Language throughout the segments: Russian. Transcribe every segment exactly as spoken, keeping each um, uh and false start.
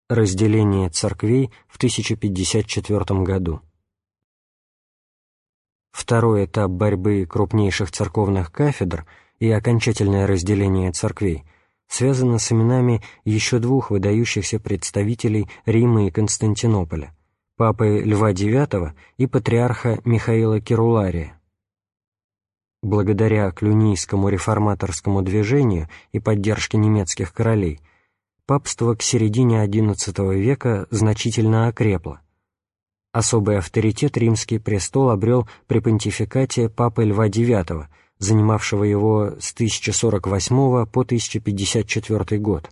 Разделение церквей в тысяча пятьдесят четвёртом году. Второй этап борьбы крупнейших церковных кафедр и окончательное разделение церквей связано с именами еще двух выдающихся представителей Рима и Константинополя – папы Льва девятого и патриарха Михаила Керулария. Благодаря клюнийскому реформаторскому движению и поддержке немецких королей папство к середине одиннадцатого века значительно окрепло. Особый авторитет римский престол обрел при понтификате папы Льва девятого, занимавшего его с тысяча сорок восьмого по тысяча пятьдесят четвёртый год.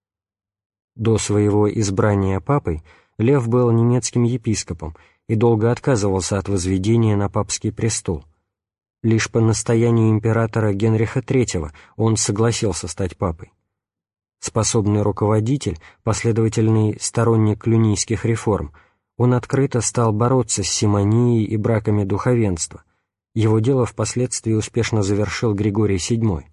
До своего избрания папой Лев был немецким епископом и долго отказывался от возведения на папский престол. Лишь по настоянию императора Генриха третьего он согласился стать папой. Способный руководитель, последовательный сторонник клюнийских реформ, он открыто стал бороться с симонией и браками духовенства. Его дело впоследствии успешно завершил Григорий седьмой.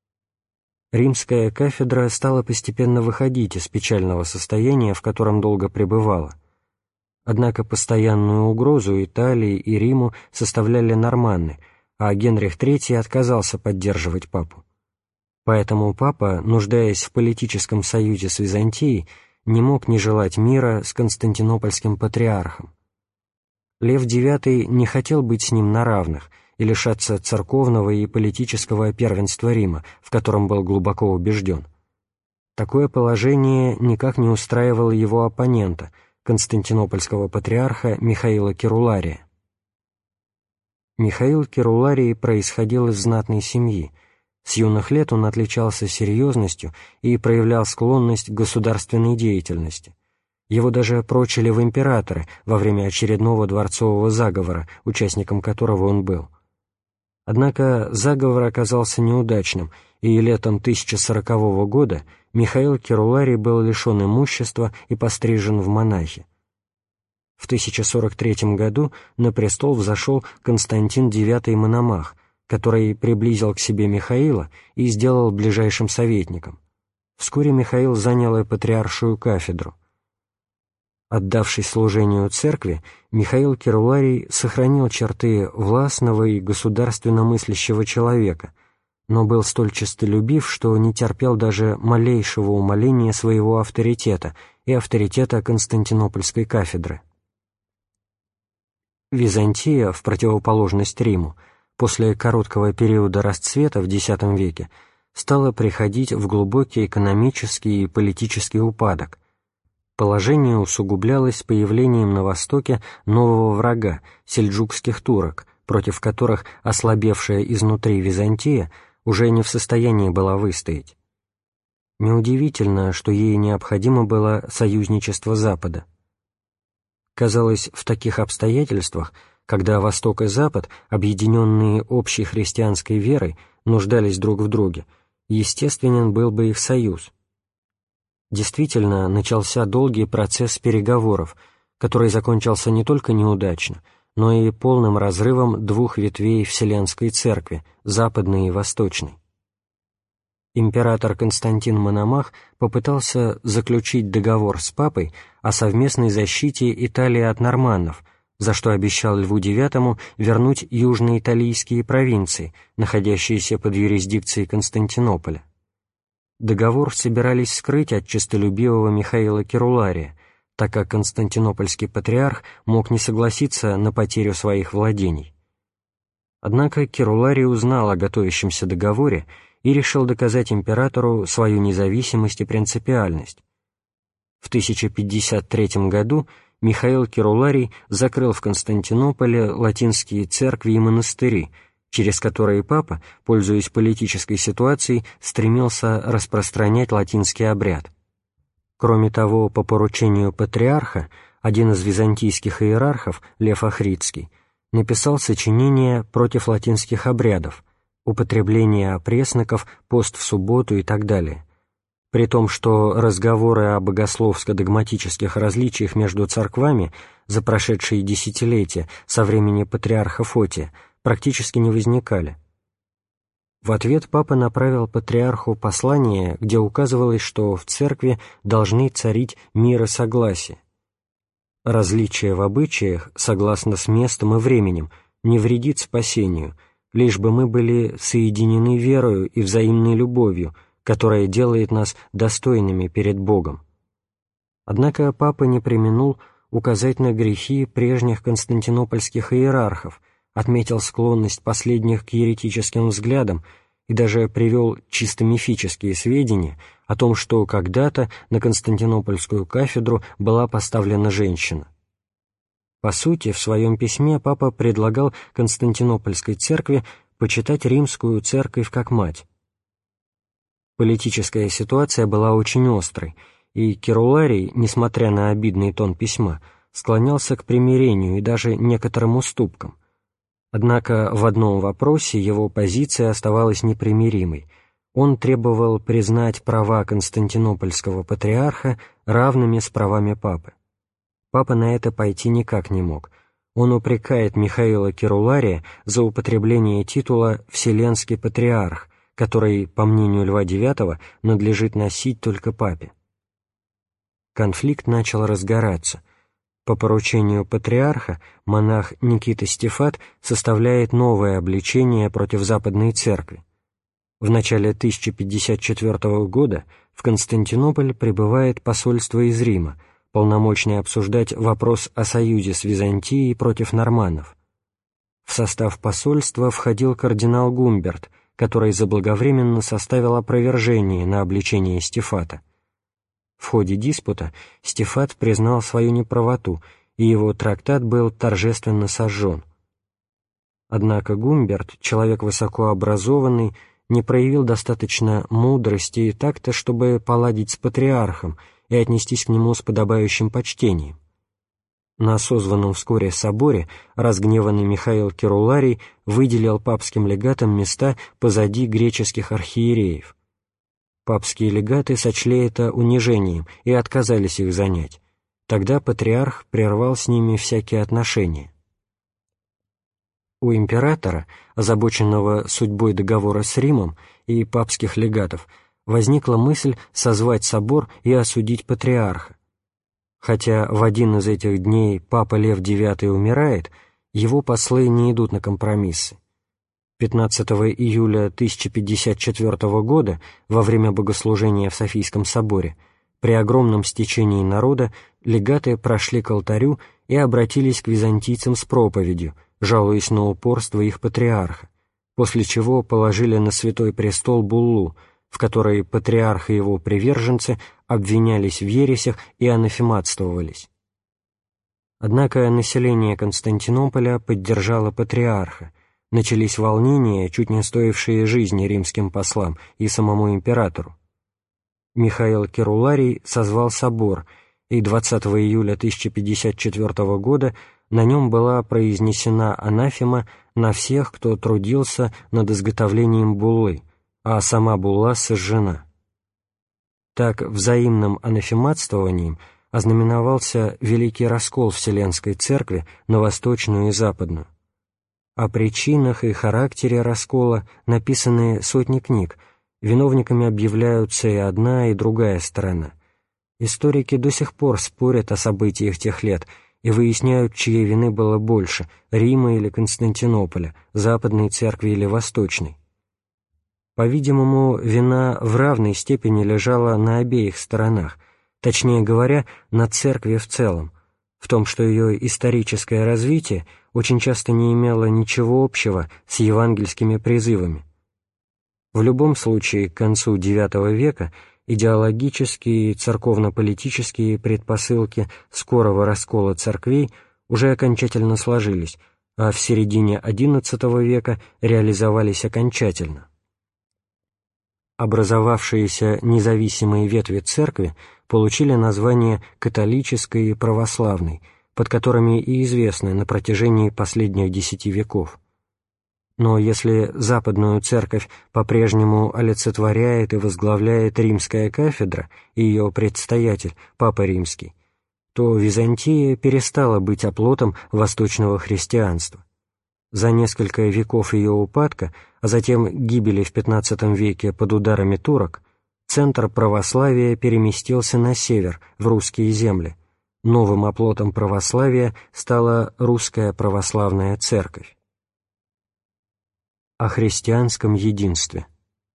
Римская кафедра стала постепенно выходить из печального состояния, в котором долго пребывала. Однако постоянную угрозу Италии и Риму составляли норманны, а Генрих третий отказался поддерживать папу. Поэтому папа, нуждаясь в политическом союзе с Византией, не мог не желать мира с константинопольским патриархом. Лев девятый не хотел быть с ним на равных и лишаться церковного и политического первенства Рима, в котором был глубоко убежден. Такое положение никак не устраивало его оппонента, константинопольского патриарха Михаила Керулария. Михаил Керуларий происходил из знатной семьи. С юных лет он отличался серьезностью и проявлял склонность к государственной деятельности. Его даже прочили в императоры во время очередного дворцового заговора, участником которого он был. Однако заговор оказался неудачным, и летом тысяча сорокового года Михаил Керуларий был лишен имущества и пострижен в монахи. В тысяча сорок третьем году на престол взошел Константин девятый Мономах, который приблизил к себе Михаила и сделал ближайшим советником. Вскоре Михаил занял и патриаршую кафедру. Отдавшись служению церкви, Михаил Керуларий сохранил черты властного и государственно мыслящего человека, но был столь честолюбив, что не терпел даже малейшего умаления своего авторитета и авторитета Константинопольской кафедры. Византия, в противоположность Риму, после короткого периода расцвета в X веке стала приходить в глубокий экономический и политический упадок. Положение усугублялось появлением на Востоке нового врага – сельджукских турок, против которых ослабевшая изнутри Византия уже не в состоянии была выстоять. Неудивительно, что ей необходимо было союзничество Запада. Казалось, в таких обстоятельствах, когда Восток и Запад, объединенные общей христианской верой, нуждались друг в друге, естественен был бы их союз. Действительно, начался долгий процесс переговоров, который закончился не только неудачно, но и полным разрывом двух ветвей Вселенской Церкви, западной и восточной. Император Константин Мономах попытался заключить договор с папой о совместной защите Италии от норманнов, за что обещал Льву девятому вернуть южноиталийские провинции, находящиеся под юрисдикцией Константинополя. Договор собирались скрыть от честолюбивого Михаила Керулария, так как константинопольский патриарх мог не согласиться на потерю своих владений. Однако Керуларий узнал о готовящемся договоре и решил доказать императору свою независимость и принципиальность. В тысяча пятьдесят третьем году Михаил Керуларий закрыл в Константинополе латинские церкви и монастыри, через которые папа, пользуясь политической ситуацией, стремился распространять латинский обряд. Кроме того, по поручению патриарха, один из византийских иерархов, Лев Охридский, написал сочинение против латинских обрядов, употребление опресноков, пост в субботу и так далее. При том, что разговоры о богословско-догматических различиях между церквами за прошедшие десятилетия со времени патриарха Фотия практически не возникали. В ответ папа направил патриарху послание, где указывалось, что в церкви должны царить мир и согласие. Различие в обычаях, согласно с местом и временем, не вредит спасению, лишь бы мы были соединены верою и взаимной любовью, которая делает нас достойными перед Богом. Однако папа не преминул указать на грехи прежних константинопольских иерархов, отметил склонность последних к еретическим взглядам и даже привел чисто мифические сведения о том, что когда-то на Константинопольскую кафедру была поставлена женщина. По сути, в своем письме папа предлагал Константинопольской церкви почитать римскую церковь как мать. Политическая ситуация была очень острой, и Керуларий, несмотря на обидный тон письма, склонялся к примирению и даже некоторым уступкам. Однако в одном вопросе его позиция оставалась непримиримой. Он требовал признать права константинопольского патриарха равными с правами папы. Папа на это пойти никак не мог. Он упрекает Михаила Керулария за употребление титула «Вселенский патриарх», который, по мнению Льва девятого, надлежит носить только папе. Конфликт начал разгораться. По поручению патриарха монах Никита Стефат составляет новое обличение против Западной Церкви. В начале тысяча пятьдесят четвёртого года в Константинополь прибывает посольство из Рима, полномочное обсуждать вопрос о союзе с Византией против норманнов. В состав посольства входил кардинал Гумберт, который заблаговременно составил опровержение на обличение Стефата. В ходе диспута Стефат признал свою неправоту, и его трактат был торжественно сожжен. Однако Гумберт, человек высокообразованный, не проявил достаточно мудрости и такта, чтобы поладить с патриархом и отнестись к нему с подобающим почтением. На созванном вскоре соборе разгневанный Михаил Керуларий выделил папским легатам места позади греческих архиереев. Папские легаты сочли это унижением и отказались их занять. Тогда патриарх прервал с ними всякие отношения. У императора, озабоченного судьбой договора с Римом и папских легатов, возникла мысль созвать собор и осудить патриарха. Хотя в один из этих дней папа Лев девятый умирает, его послы не идут на компромиссы. пятнадцатого июля тысяча пятьдесят четвёртого года, во время богослужения в Софийском соборе, при огромном стечении народа легаты прошли к алтарю и обратились к византийцам с проповедью, жалуясь на упорство их патриарха, после чего положили на Святой Престол буллу, в которой патриарх и его приверженцы обвинялись в ересях и анафематствовались. Однако население Константинополя поддержало патриарха, начались волнения, чуть не стоившие жизни римским послам и самому императору. Михаил Керуларий созвал собор, и двадцатого июля тысяча пятьдесят четвёртого года на нем была произнесена анафема на всех, кто трудился над изготовлением буллы, а сама булла сожжена. Так взаимным анафематствованием ознаменовался великий раскол Вселенской Церкви на восточную и западную. О причинах и характере раскола написаны сотни книг, виновниками объявляются и одна, и другая сторона. Историки до сих пор спорят о событиях тех лет и выясняют, чьей вины было больше – Рима или Константинополя, Западной Церкви или Восточной. По-видимому, вина в равной степени лежала на обеих сторонах, точнее говоря, на Церкви в целом, в том, что ее историческое развитие очень часто не имело ничего общего с евангельскими призывами. В любом случае, к концу девятого века идеологические и церковно-политические предпосылки скорого раскола церквей уже окончательно сложились, а в середине одиннадцатого века реализовались окончательно. Образовавшиеся независимые ветви церкви получили названия католической и православной, под которыми и известны на протяжении последних десяти веков. Но если Западную Церковь по-прежнему олицетворяет и возглавляет Римская кафедра и ее предстоятель, Папа Римский, то Византия перестала быть оплотом восточного христианства. За несколько веков ее упадка, а затем гибели в пятнадцатом веке под ударами турок, центр православия переместился на север, в русские земли. Новым оплотом православия стала Русская Православная Церковь. О христианском единстве.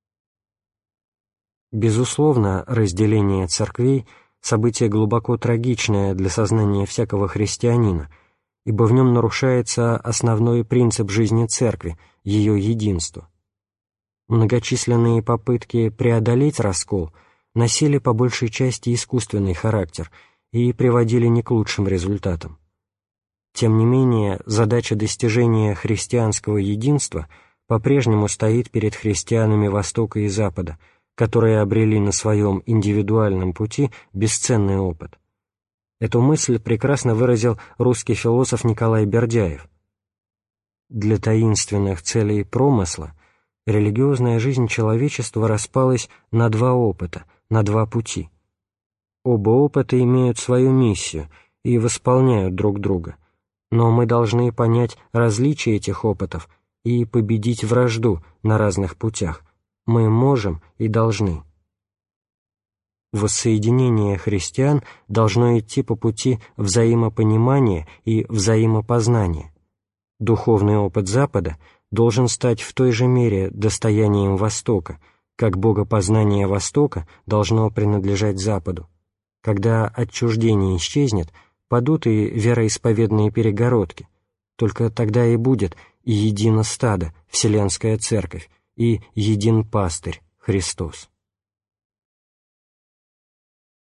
Безусловно, разделение церквей – событие глубоко трагичное для сознания всякого христианина, ибо в нем нарушается основной принцип жизни церкви – ее единство. Многочисленные попытки преодолеть раскол носили по большей части искусственный характер и приводили не к лучшим результатам. Тем не менее, задача достижения христианского единства по-прежнему стоит перед христианами Востока и Запада, которые обрели на своем индивидуальном пути бесценный опыт. Эту мысль прекрасно выразил русский философ Николай Бердяев. Для таинственных целей промысла религиозная жизнь человечества распалась на два опыта, на два пути. Оба опыта имеют свою миссию и восполняют друг друга, но мы должны понять различия этих опытов и победить вражду на разных путях. Мы можем и должны. Воссоединение христиан должно идти по пути взаимопонимания и взаимопознания. Духовный опыт Запада должен стать в той же мере достоянием Востока, как богопознание Востока должно принадлежать Западу. Когда отчуждение исчезнет, падут и вероисповедные перегородки. Только тогда и будет и едино стадо, Вселенская Церковь, и един пастырь, Христос.